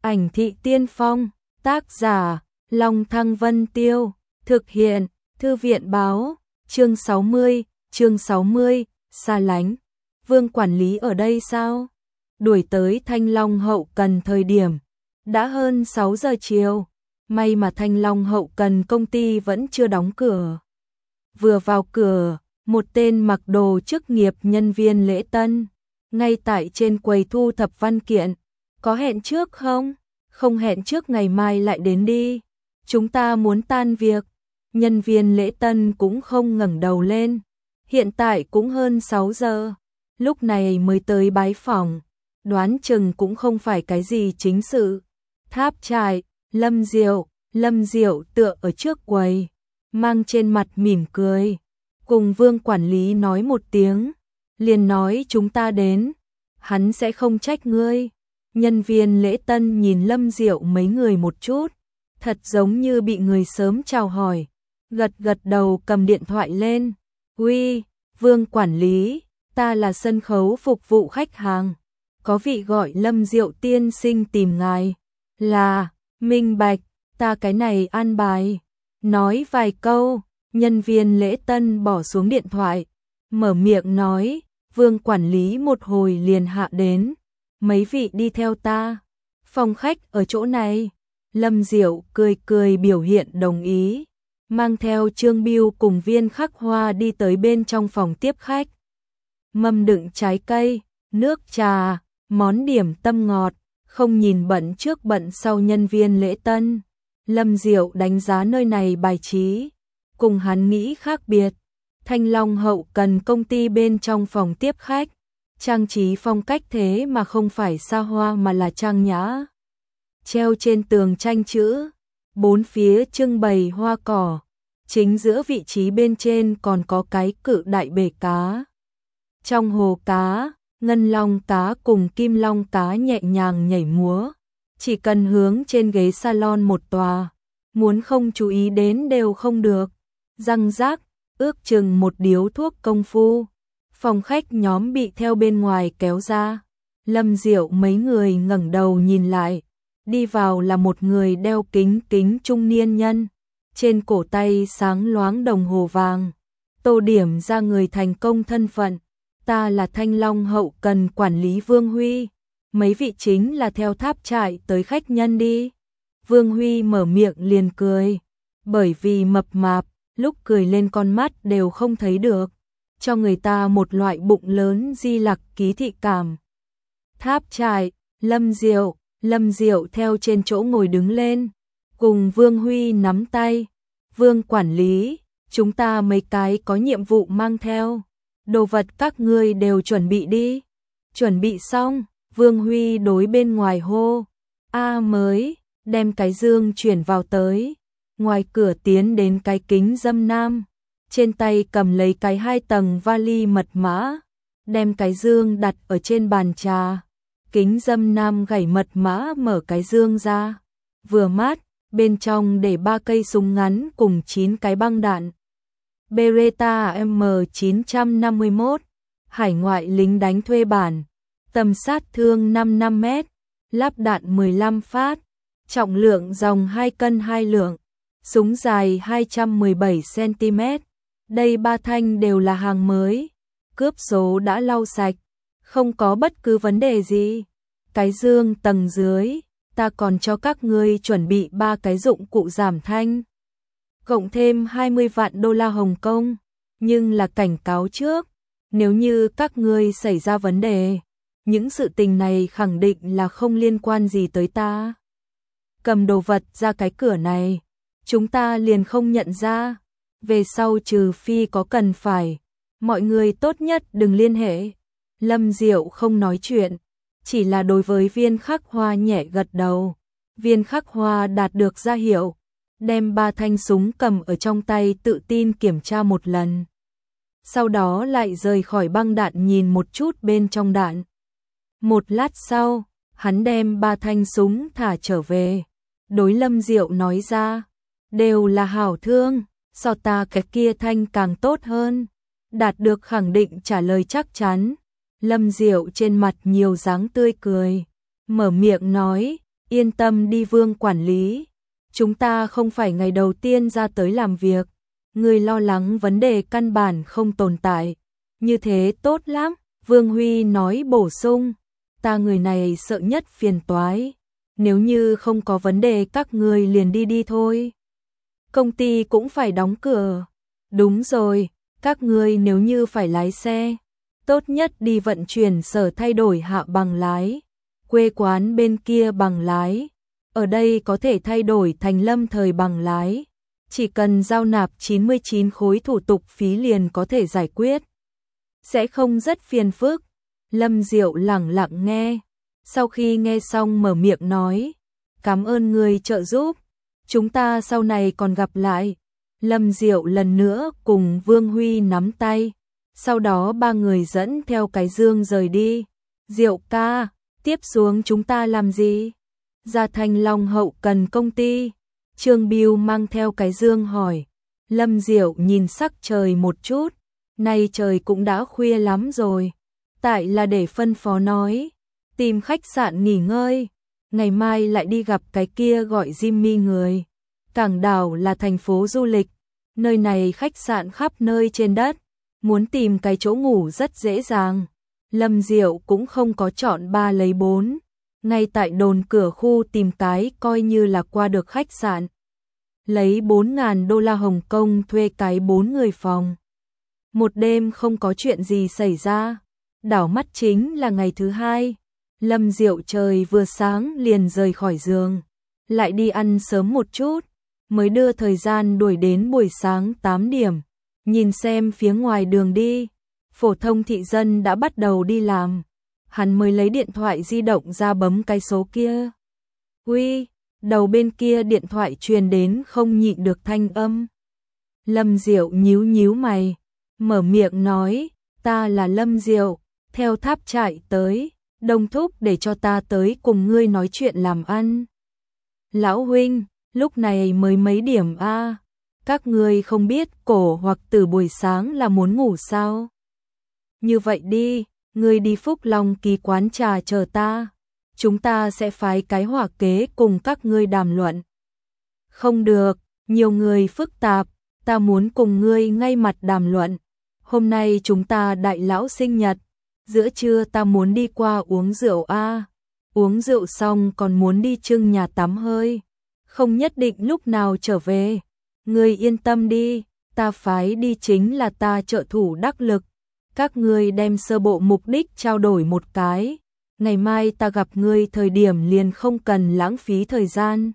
Ảnh thị tiên phong, tác giả, Long Thăng Vân Tiêu, thực hiện, Thư viện báo, chương 60, xa lánh. Vương quản lý ở đây sao? Đuổi tới Thanh Long hậu cần thời điểm, đã hơn 6 giờ chiều, may mà Thanh Long hậu cần công ty vẫn chưa đóng cửa. Vừa vào cửa, một tên mặc đồ chức nghiệp nhân viên lễ tân, ngay tại trên quầy thu thập văn kiện. Có hẹn trước không? Không hẹn trước ngày mai lại đến đi. Chúng ta muốn tan việc. Nhân viên lễ tân cũng không ngẩng đầu lên. Hiện tại cũng hơn 6 giờ. Lúc này mới tới bái phỏng. Đoán chừng cũng không phải cái gì chính sự. Tháp trại, Lâm Diệu tựa ở trước quầy, mang trên mặt mỉm cười. Cùng Vương quản lý nói một tiếng, liền nói chúng ta đến. Hắn sẽ không trách ngươi. Nhân viên lễ tân nhìn Lâm Diệu mấy người một chút, thật giống như bị người sớm chào hỏi, gật đầu cầm điện thoại lên. Uy, Vương quản lý, ta là sân khấu phục vụ khách hàng, có vị gọi Lâm Diệu tiên sinh tìm ngài. Là, minh bạch, ta cái này an bài. Nói vài câu, nhân viên lễ tân bỏ xuống điện thoại, mở miệng nói, Vương quản lý một hồi liền hạ đến. Mấy vị đi theo ta. Phòng khách ở chỗ này. Lâm Diệu cười biểu hiện đồng ý. Mang theo Trương Biêu cùng Viên Khắc Hoa đi tới bên trong phòng tiếp khách. Mâm đựng trái cây, nước trà, món điểm tâm ngọt. Không nhìn bận trước bận sau nhân viên lễ tân. Lâm Diệu đánh giá nơi này bài trí. Cùng hắn nghĩ khác biệt. Thanh Long hậu cần công ty bên trong phòng tiếp khách. Trang trí phong cách thế mà không phải xa hoa mà là trang nhã. Treo trên tường tranh chữ, bốn phía trưng bày hoa cỏ, chính giữa vị trí bên trên còn có cái cự đại bể cá. Trong hồ cá, ngân long cá cùng kim long cá nhẹ nhàng nhảy múa, chỉ cần hướng trên ghế salon một tòa, muốn không chú ý đến đều không được. Răng rác, ước chừng một điếu thuốc công phu. Phòng khách nhóm bị theo bên ngoài kéo ra. Lâm Diệu mấy người ngẩng đầu nhìn lại. Đi vào là một người đeo kính trung niên nhân. Trên cổ tay sáng loáng đồng hồ vàng. Tô điểm ra người thành công thân phận. Ta là Thanh Long hậu cần quản lý Vương Huy. Mấy vị chính là theo tháp trại tới khách nhân đi. Vương Huy mở miệng liền cười. Bởi vì mập mạp, lúc cười lên con mắt đều không thấy được. Cho người ta một loại bụng lớn di lặc ký thị cảm. Tháp trại, Lâm Diệu theo trên chỗ ngồi đứng lên, cùng Vương Huy nắm tay. Vương quản lý, chúng ta mấy cái có nhiệm vụ mang theo. Đồ vật các ngươi đều chuẩn bị đi. Chuẩn bị xong, Vương Huy đối bên ngoài hô. Mới, đem cái dương chuyển vào tới. Ngoài cửa tiến đến cái kính dâm nam. Trên tay cầm lấy cái 2 tầng vali mật mã, đem cái dương đặt ở trên bàn trà. Kính dâm nam gảy mật mã mở cái dương ra. Vừa mát, bên trong để 3 cây súng ngắn cùng 9 cái băng đạn. Beretta M951, hải ngoại lính đánh thuê bản, tầm sát thương 55 mét, lắp đạn 15 phát, trọng lượng dòng 2 cân 2 lượng, súng dài 217 cm. Đây 3 thanh đều là hàng mới, cướp số đã lau sạch, không có bất cứ vấn đề gì. Cái dương tầng dưới, ta còn cho các ngươi chuẩn bị 3 cái dụng cụ giảm thanh. Cộng thêm 20 vạn đô la Hồng Kông, nhưng là cảnh cáo trước, nếu như các ngươi xảy ra vấn đề, những sự tình này khẳng định là không liên quan gì tới ta. Cầm đồ vật ra cái cửa này, chúng ta liền không nhận ra. Về sau trừ phi có cần phải, mọi người tốt nhất đừng liên hệ. Lâm Diệu không nói chuyện, chỉ là đối với Viên Khắc Hoa nhẹ gật đầu. Viên Khắc Hoa đạt được ra hiệu, đem 3 thanh súng cầm ở trong tay tự tin kiểm tra một lần. Sau đó lại rời khỏi băng đạn nhìn một chút bên trong đạn. Một lát sau, hắn đem 3 thanh súng thả trở về. Đối Lâm Diệu nói ra, đều là hảo thương. So ta cái kia thanh càng tốt hơn. Đạt được khẳng định trả lời chắc chắn. Lâm Diệu trên mặt nhiều dáng tươi cười. Mở miệng nói, Yên tâm đi Vương quản lý, chúng ta không phải ngày đầu tiên ra tới làm việc, người lo lắng vấn đề căn bản không tồn tại, như thế tốt lắm, Vương Huy nói bổ sung, ta người này sợ nhất phiền toái, nếu như không có vấn đề các người liền đi đi thôi. Công ty cũng phải đóng cửa, đúng rồi, các người nếu như phải lái xe, tốt nhất đi vận chuyển sở thay đổi hạ bằng lái, quê quán bên kia bằng lái, ở đây có thể thay đổi thành lâm thời bằng lái, chỉ cần giao nạp 99 khối thủ tục phí liền có thể giải quyết. Sẽ không rất phiền phức. Lâm Diệu lẳng lặng nghe, sau khi nghe xong mở miệng nói, cảm ơn người trợ giúp, chúng ta sau này còn gặp lại. Lâm Diệu lần nữa cùng Vương Huy nắm tay, sau đó ba người dẫn theo cái dương rời đi. Diệu ca, tiếp xuống chúng ta làm gì? Ra Thanh Long hậu cần công ty. Trương Biêu mang theo cái dương hỏi. Lâm Diệu nhìn sắc trời một chút, nay trời cũng đã khuya lắm rồi. Tại là để phân phó nói, tìm khách sạn nghỉ ngơi, ngày mai lại đi gặp cái kia gọi Jimmy người. Cảng Đảo là thành phố du lịch, nơi này khách sạn khắp nơi trên đất, muốn tìm cái chỗ ngủ rất dễ dàng. Lâm Diệu cũng không có chọn 3 lấy 4, ngay tại đồn cửa khu tìm cái coi như là qua được khách sạn. Lấy 4.000 đô la Hồng Kông thuê cái 4 người phòng. Một đêm không có chuyện gì xảy ra, đảo mắt chính là ngày thứ hai. Lâm Diệu trời vừa sáng liền rời khỏi giường, lại đi ăn sớm một chút, mới đưa thời gian đuổi đến buổi sáng 8 điểm. Nhìn xem phía ngoài đường đi, phổ thông thị dân đã bắt đầu đi làm. Hắn mới lấy điện thoại di động ra bấm cái số kia. Uy, đầu bên kia điện thoại truyền đến không nhịn được thanh âm. Lâm Diệu nhíu nhíu mày, mở miệng nói, ta là Lâm Diệu, theo tháp trại tới, Đông thúc để cho ta tới cùng ngươi nói chuyện làm ăn. Lão huynh, lúc này mới mấy điểm a, các ngươi không biết cổ hoặc từ buổi sáng là muốn ngủ sao? Như vậy đi, ngươi đi Phúc Long ký quán trà chờ ta, chúng ta sẽ phái cái hỏa kế cùng các ngươi đàm luận. Không được, nhiều người phức tạp, ta muốn cùng ngươi ngay mặt đàm luận. Hôm nay chúng ta đại lão sinh nhật, giữa trưa ta muốn đi qua uống rượu a, uống rượu xong còn muốn đi trưng nhà tắm hơi, không nhất định lúc nào trở về. Ngươi yên tâm đi, ta phái đi chính là ta trợ thủ đắc lực. Các ngươi đem sơ bộ mục đích trao đổi một cái, ngày mai ta gặp ngươi thời điểm liền không cần lãng phí thời gian.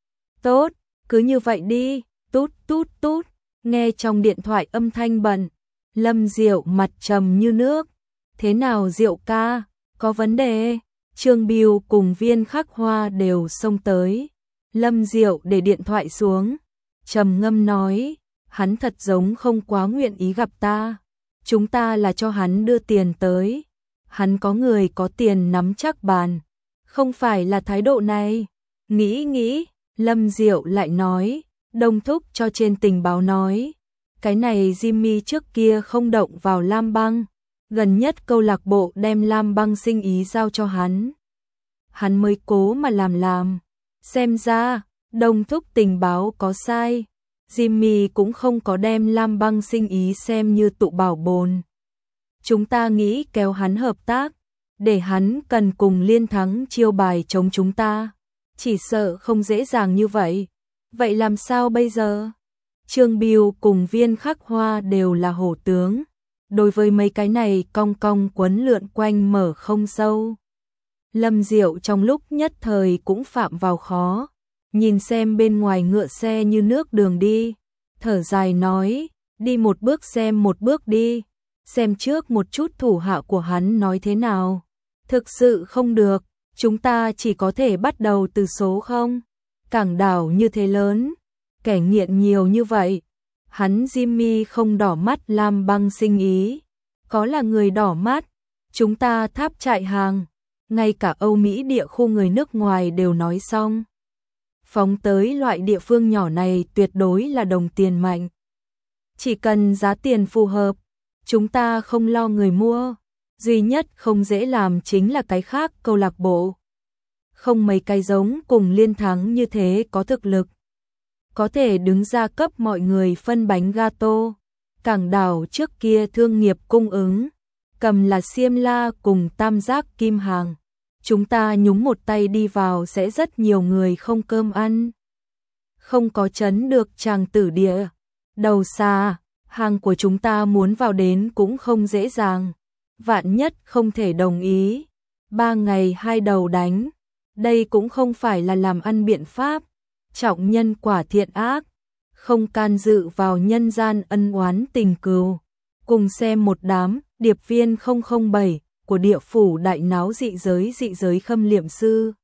Tốt, cứ như vậy đi, tút tút tút, nghe trong điện thoại âm thanh bận. Lâm Diệu mặt trầm như nước. Thế nào Diệu ca, có vấn đề? Trương Biêu cùng Viên Khắc Hoa đều xông tới. Lâm Diệu để điện thoại xuống, trầm ngâm nói, hắn thật giống không quá nguyện ý gặp ta. Chúng ta là cho hắn đưa tiền tới. Hắn có người có tiền nắm chắc bàn. Không phải là thái độ này. Nghĩ, Lâm Diệu lại nói, Đông thúc cho trên tình báo nói. Cái này Jimmy trước kia không động vào Lam Băng. Gần nhất câu lạc bộ đem Lam Băng sinh ý giao cho hắn. Hắn mới cố mà làm. Xem ra, Đông thúc tình báo có sai. Jimmy cũng không có đem Lam Băng sinh ý xem như tụ bảo bồn. Chúng ta nghĩ kéo hắn hợp tác, để hắn cần cùng Liên Thắng chiêu bài chống chúng ta. Chỉ sợ không dễ dàng như vậy. Vậy làm sao bây giờ? Trương Biêu cùng Viên Khắc Hoa đều là hổ tướng. Đối với mấy cái này cong cong quấn lượn quanh mở không sâu. Lâm Diệu trong lúc nhất thời cũng phạm vào khó. Nhìn xem bên ngoài ngựa xe như nước đường đi, thở dài nói, đi một bước xem một bước đi, xem trước một chút thủ hạ của hắn nói thế nào. Thực sự không được, chúng ta chỉ có thể bắt đầu từ số 0. Cảng Đảo như thế lớn, kẻ nghiện nhiều như vậy, hắn Jimmy không đỏ mắt Lam Băng sinh ý, có là người đỏ mắt, chúng ta tháp trại hàng, ngay cả Âu Mỹ địa khu người nước ngoài đều nói xong. Phóng tới loại địa phương nhỏ này tuyệt đối là đồng tiền mạnh. Chỉ cần giá tiền phù hợp, chúng ta không lo người mua, duy nhất không dễ làm chính là cái khác câu lạc bộ. không mấy cái giống cùng Liên Thắng như thế có thực lực. Có thể đứng ra cấp mọi người phân bánh gato. Cảng đảo trước kia thương nghiệp cung ứng, cầm là Xiêm La cùng Tam Giác Kim Hàng. Chúng ta nhúng một tay đi vào sẽ rất nhiều người không cơm ăn. Không có chấn được Tràng Tử Địa. Đầu xa, hàng của chúng ta muốn vào đến cũng không dễ dàng. Vạn nhất không thể đồng ý. 3 ngày 2 đầu đánh. Đây cũng không phải là làm ăn biện pháp. Trọng nhân quả thiện ác. Không can dự vào nhân gian ân oán tình cừu. Cùng xem một đám điệp viên 007 của địa phủ đại náo dị giới khâm liệm sư.